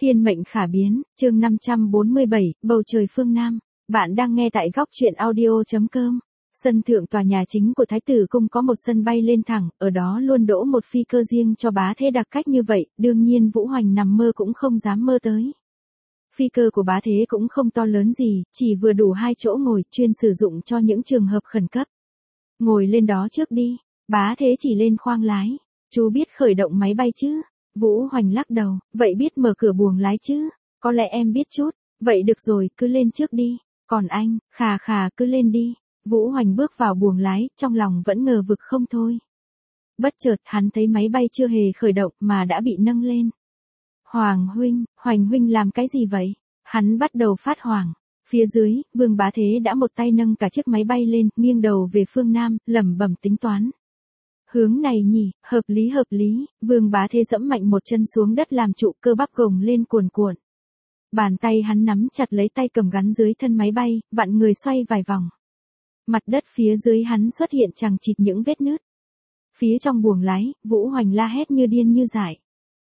Thiên mệnh khả biến, chương 547, bầu trời phương Nam. Bạn đang nghe tại góc truyện audio.com. Sân thượng tòa nhà chính của Thái tử cung có một sân bay lên thẳng, ở đó luôn đỗ một phi cơ riêng cho bá thế đặc cách như vậy, đương nhiên Vũ Hoành nằm mơ cũng không dám mơ tới. Phi cơ của bá thế cũng không to lớn gì, chỉ vừa đủ 2 chỗ ngồi, chuyên sử dụng cho những trường hợp khẩn cấp. Ngồi lên đó trước đi, bá thế chỉ lên khoang lái. Chú biết khởi động máy bay chứ? Vũ Hoành lắc đầu, vậy biết mở cửa buồng lái chứ? Có lẽ em biết chút, vậy được rồi, cứ lên trước đi. Còn anh, khà cứ lên đi. Vũ Hoành bước vào buồng lái, trong lòng vẫn ngờ vực không thôi. Bất chợt hắn thấy máy bay chưa hề khởi động mà đã bị nâng lên. Hoành huynh làm cái gì vậy? Hắn bắt đầu phát hoảng. Phía dưới, Vương Bá Thế đã một tay nâng cả chiếc máy bay lên, nghiêng đầu về phương Nam, lẩm bẩm tính toán. Hướng này nhỉ, hợp lý, Vương Bá Thế dẫm mạnh một chân xuống đất làm trụ, cơ bắp gồng lên cuồn cuộn. Bàn tay hắn nắm chặt lấy tay cầm gắn dưới thân máy bay, vặn người xoay vài vòng. Mặt đất phía dưới hắn xuất hiện chằng chịt những vết nứt. Phía trong buồng lái, Vũ Hoành la hét như điên như dại.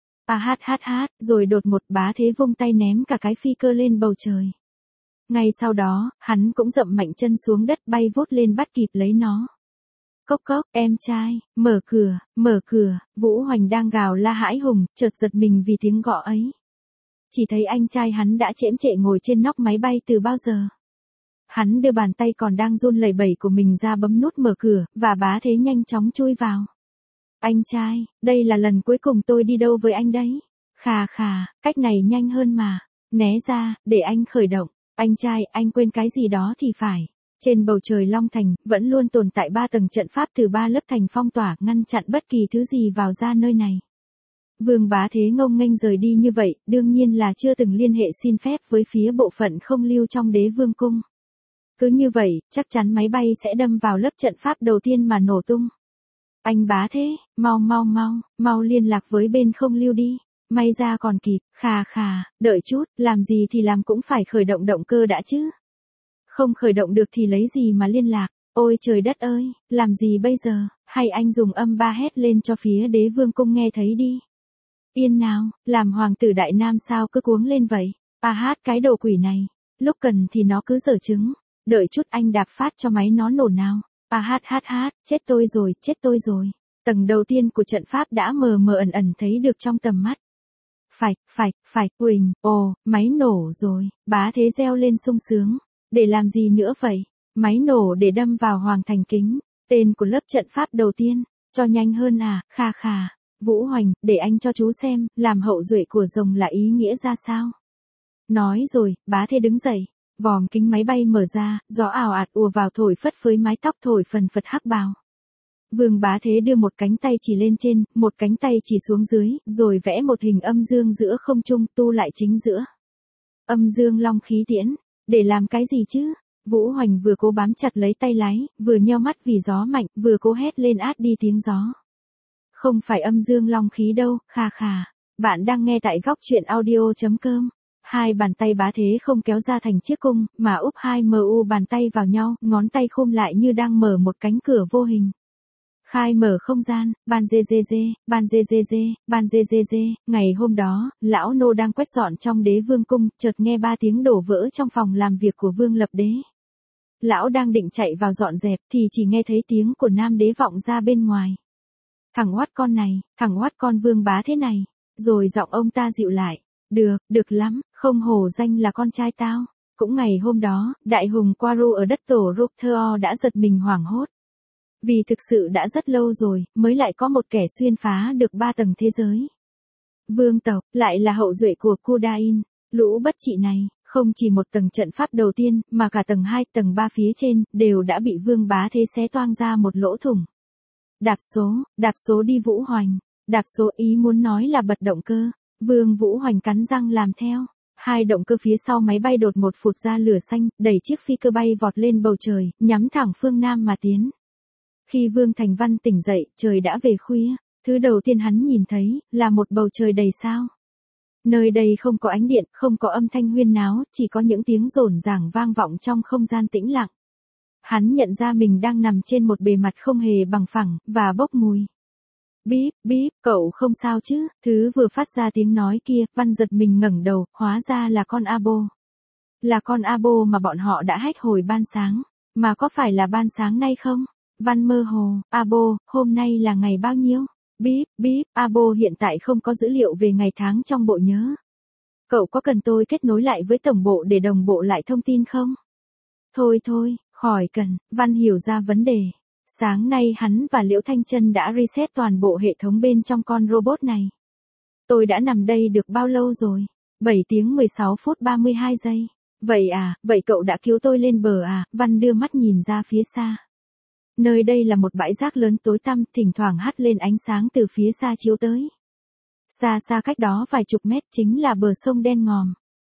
Hát, rồi đột một Bá Thế vung tay ném cả cái phi cơ lên bầu trời. Ngay sau đó, hắn cũng dậm mạnh chân xuống đất bay vút lên bắt kịp lấy nó. Cốc, em trai, mở cửa, Vũ Hoành đang gào la hãi hùng, chợt giật mình vì tiếng gọi ấy. Chỉ thấy anh trai hắn đã chễm chệ ngồi trên nóc máy bay từ bao giờ. Hắn đưa bàn tay còn đang run lẩy bẩy của mình ra bấm nút mở cửa, và Bá Thế nhanh chóng chui vào. Anh trai, đây là lần cuối cùng tôi đi đâu với anh đấy. Khà, cách này nhanh hơn mà. Né ra, để anh khởi động. Anh trai, anh quên cái gì đó thì phải. Trên bầu trời Long Thành, vẫn luôn tồn tại 3 tầng trận pháp từ 3 lớp thành phong tỏa, ngăn chặn bất kỳ thứ gì vào ra nơi này. Vương Bá Thế ngông nghênh rời đi như vậy, đương nhiên là chưa từng liên hệ xin phép với phía bộ phận không lưu trong Đế Vương cung. Cứ như vậy, chắc chắn máy bay sẽ đâm vào lớp trận pháp đầu tiên mà nổ tung. Anh Bá Thế, mau liên lạc với bên không lưu đi. May ra còn kịp, khà, đợi chút, làm gì thì làm cũng phải khởi động động cơ đã chứ. Không khởi động được thì lấy gì mà liên lạc, ôi trời đất ơi, làm gì bây giờ, hay anh dùng âm 3 hét lên cho phía Đế Vương cung nghe thấy đi. Yên nào, làm hoàng tử Đại Nam sao cứ cuống lên vậy, cái đồ quỷ này, lúc cần thì nó cứ giở trứng, đợi chút anh đạp phát cho máy nó nổ nào, chết tôi rồi, tầng đầu tiên của trận pháp đã mờ mờ ẩn thấy được trong tầm mắt. Phải, Huỳnh, máy nổ rồi, Bá Thế reo lên sung sướng. Để làm gì nữa vậy? Máy nổ để đâm vào Hoàng Thành Kính, tên của lớp trận pháp đầu tiên, cho nhanh hơn à, khà. Vũ Hoành, để anh cho chú xem, làm hậu duệ của rồng là ý nghĩa ra sao? Nói rồi, Bá Thế đứng dậy, vòm kính máy bay mở ra, gió ào ạt ùa vào thổi phất phới mái tóc thổi phần phật hắc bào. Vương Bá Thế đưa một cánh tay chỉ lên trên, một cánh tay chỉ xuống dưới, rồi vẽ một hình âm dương giữa không trung tu lại chính giữa. Âm dương long khí tiễn. Để làm cái gì chứ? Vũ Hoành vừa cố bám chặt lấy tay lái, vừa nheo mắt vì gió mạnh, vừa cố hét lên át đi tiếng gió. Không phải âm dương long khí đâu, khà. Bạn đang nghe tại góc truyện audio.com. Hai bàn tay Bá Thế không kéo ra thành chiếc cung, mà úp hai bàn tay vào nhau, ngón tay khum lại như đang mở một cánh cửa vô hình. Khai mở không gian, ban dê. Ngày hôm đó, lão nô đang quét dọn trong Đế Vương cung, chợt nghe 3 tiếng đổ vỡ trong phòng làm việc của Vương Lập Đế. Lão đang định chạy vào dọn dẹp thì chỉ nghe thấy tiếng của Nam Đế vọng ra bên ngoài. Thằng oát con Vương Bá Thế này. Rồi giọng ông ta dịu lại. Được lắm, không hổ danh là con trai tao. Cũng ngày hôm đó, đại hùng Quaru ở đất tổ Roktheo đã giật mình hoảng hốt. Vì thực sự đã rất lâu rồi, mới lại có một kẻ xuyên phá được 3 tầng thế giới. Vương tộc, lại là hậu duệ của Kudain, lũ bất trị này, không chỉ một tầng trận pháp đầu tiên, mà cả tầng 2, tầng 3 phía trên, đều đã bị Vương Bá Thế xé toang ra một lỗ thủng. Đạp số đi Vũ Hoành, đạp số ý muốn nói là bật động cơ, Vương Vũ Hoành cắn răng làm theo. 2 động cơ phía sau máy bay đột một phụt ra lửa xanh, đẩy chiếc phi cơ bay vọt lên bầu trời, nhắm thẳng phương Nam mà tiến. Khi Vương Thành Văn tỉnh dậy, trời đã về khuya, thứ đầu tiên hắn nhìn thấy, là một bầu trời đầy sao. Nơi đây không có ánh điện, không có âm thanh huyên náo, chỉ có những tiếng rộn ràng vang vọng trong không gian tĩnh lặng. Hắn nhận ra mình đang nằm trên một bề mặt không hề bằng phẳng, và bốc mùi. bíp, bíp, cậu không sao chứ? Thứ vừa phát ra tiếng nói kia, Văn giật mình ngẩng đầu, hóa ra là con Abo. Là con Abo mà bọn họ đã hack hồi ban sáng. Mà có phải là ban sáng nay không? Văn mơ hồ, Abo, hôm nay là ngày bao nhiêu? Bíp, bíp, Abo hiện tại không có dữ liệu về ngày tháng trong bộ nhớ. Cậu có cần tôi kết nối lại với tổng bộ để đồng bộ lại thông tin không? Thôi thôi, khỏi cần, Văn hiểu ra vấn đề. Sáng nay hắn và Liễu Thanh Trân đã reset toàn bộ hệ thống bên trong con robot này. Tôi đã nằm đây được bao lâu rồi? 7 tiếng 16 phút 32 giây. Vậy à, vậy cậu đã cứu tôi lên bờ à? Văn đưa mắt nhìn ra phía xa. Nơi đây là một bãi rác lớn tối tăm, thỉnh thoảng hắt lên ánh sáng từ phía xa chiếu tới. Xa xa cách đó vài chục mét chính là bờ sông đen ngòm.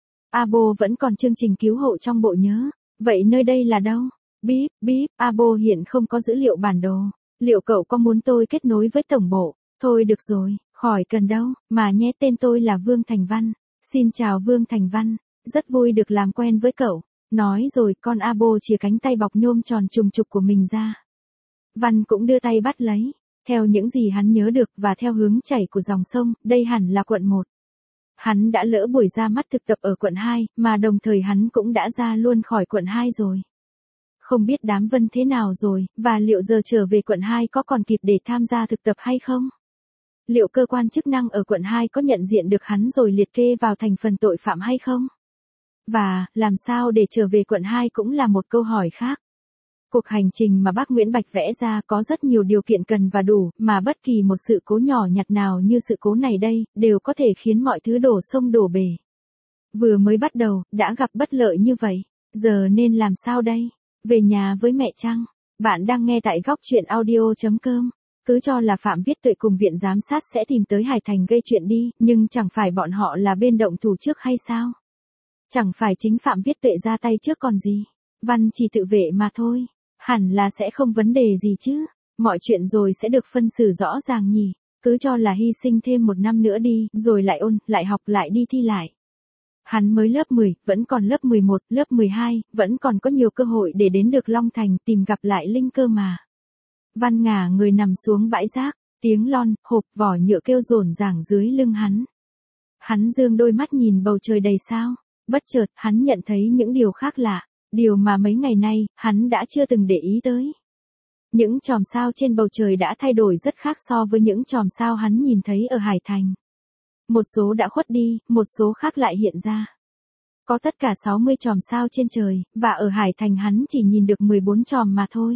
Abo vẫn còn chương trình cứu hộ trong bộ nhớ. Vậy nơi đây là đâu? Bíp, bíp, Abo hiện không có dữ liệu bản đồ. Liệu cậu có muốn tôi kết nối với tổng bộ? Thôi được rồi, khỏi cần đâu, mà nhé, tên tôi là Vương Thành Văn. Xin chào Vương Thành Văn, rất vui được làm quen với cậu. Nói rồi con Abo chìa cánh tay bọc nhôm tròn trùng trục của mình ra. Văn cũng đưa tay bắt lấy. Theo những gì hắn nhớ được và theo hướng chảy của dòng sông, đây hẳn là quận 1. Hắn đã lỡ buổi ra mắt thực tập ở quận 2, mà đồng thời hắn cũng đã ra luôn khỏi quận 2 rồi. Không biết đám Vân thế nào rồi, và liệu giờ trở về quận 2 có còn kịp để tham gia thực tập hay không? Liệu cơ quan chức năng ở quận 2 có nhận diện được hắn rồi liệt kê vào thành phần tội phạm hay không? Và, làm sao để trở về quận 2 cũng là một câu hỏi khác. Cuộc hành trình mà bác Nguyễn Bạch vẽ ra có rất nhiều điều kiện cần và đủ, mà bất kỳ một sự cố nhỏ nhặt nào như sự cố này đây, đều có thể khiến mọi thứ đổ sông đổ bể. Vừa mới bắt đầu, đã gặp bất lợi như vậy, giờ nên làm sao đây? Về nhà với mẹ chăng? Bạn đang nghe tại góc chuyện audio.com. Cứ cho là Phạm Viết Tuệ cùng viện giám sát sẽ tìm tới Hải Thành gây chuyện đi, nhưng chẳng phải bọn họ là bên động thủ trước hay sao? Chẳng phải chính Phạm Viết Tuệ ra tay trước còn gì? Văn chỉ tự vệ mà thôi. Hẳn là sẽ không vấn đề gì chứ. Mọi chuyện rồi sẽ được phân xử rõ ràng nhỉ. Cứ cho là hy sinh thêm 1 năm nữa đi, rồi lại ôn, lại học, lại đi thi lại. Hắn mới lớp 10, vẫn còn lớp 11, lớp 12, vẫn còn có nhiều cơ hội để đến được Long Thành tìm gặp lại Linh cơ mà. Văn ngả người nằm xuống bãi rác, tiếng lon, hộp vỏ nhựa kêu rồn ràng dưới lưng hắn. Hắn dương đôi mắt nhìn bầu trời đầy sao. Bất chợt, hắn nhận thấy những điều khác lạ. Điều mà mấy ngày nay, hắn đã chưa từng để ý tới. Những chòm sao trên bầu trời đã thay đổi rất khác so với những chòm sao hắn nhìn thấy ở Hải Thành. Một số đã khuất đi, một số khác lại hiện ra. Có tất cả 60 chòm sao trên trời, và ở Hải Thành hắn chỉ nhìn được 14 chòm mà thôi.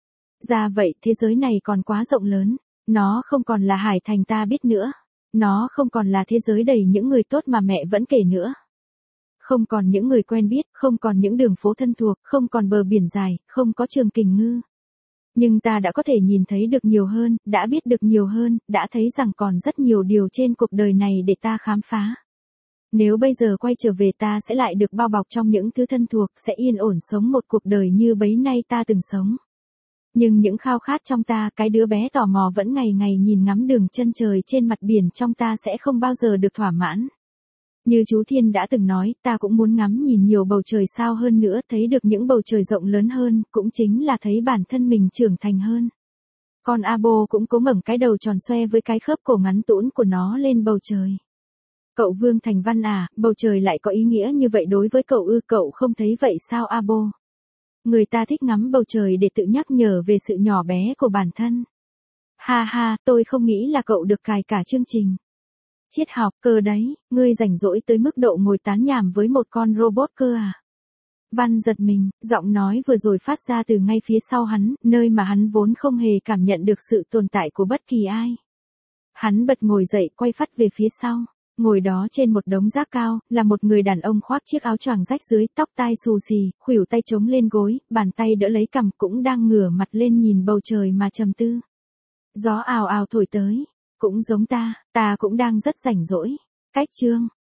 Ra vậy, thế giới này còn quá rộng lớn. Nó không còn là Hải Thành ta biết nữa. Nó không còn là thế giới đầy những người tốt mà mẹ vẫn kể nữa. Không còn những người quen biết, không còn những đường phố thân thuộc, không còn bờ biển dài, không có Trường Kình Ngư. Nhưng ta đã có thể nhìn thấy được nhiều hơn, đã biết được nhiều hơn, đã thấy rằng còn rất nhiều điều trên cuộc đời này để ta khám phá. Nếu bây giờ quay trở về ta sẽ lại được bao bọc trong những thứ thân thuộc, sẽ yên ổn sống một cuộc đời như bấy nay ta từng sống. Nhưng những khao khát trong ta, cái đứa bé tò mò vẫn ngày ngày nhìn ngắm đường chân trời trên mặt biển trong ta sẽ không bao giờ được thỏa mãn. Như chú Thiên đã từng nói, ta cũng muốn ngắm nhìn nhiều bầu trời sao hơn nữa, thấy được những bầu trời rộng lớn hơn, cũng chính là thấy bản thân mình trưởng thành hơn. Con Abo cũng cố ngẩng cái đầu tròn xoe với cái khớp cổ ngắn tũn của nó lên bầu trời. Cậu Vương Thành Văn à, bầu trời lại có ý nghĩa như vậy đối với cậu ư? Cậu không thấy vậy sao Abo? Người ta thích ngắm bầu trời để tự nhắc nhở về sự nhỏ bé của bản thân. Ha ha, tôi không nghĩ là cậu được cài cả chương trình triết học cơ đấy, ngươi rảnh rỗi tới mức độ ngồi tán nhảm với một con robot cơ à? Văn giật mình, giọng nói vừa rồi phát ra từ ngay phía sau hắn, nơi mà hắn vốn không hề cảm nhận được sự tồn tại của bất kỳ ai. Hắn bật ngồi dậy quay phắt về phía sau. Ngồi đó trên một đống rác cao, là một người đàn ông khoác chiếc áo choàng rách dưới, tóc tai xù xì, khuỷu tay chống lên gối, bàn tay đỡ lấy cằm, cũng đang ngửa mặt lên nhìn bầu trời mà trầm tư. Gió ào ào thổi tới. Cũng giống ta cũng đang rất rảnh rỗi. Cách chương.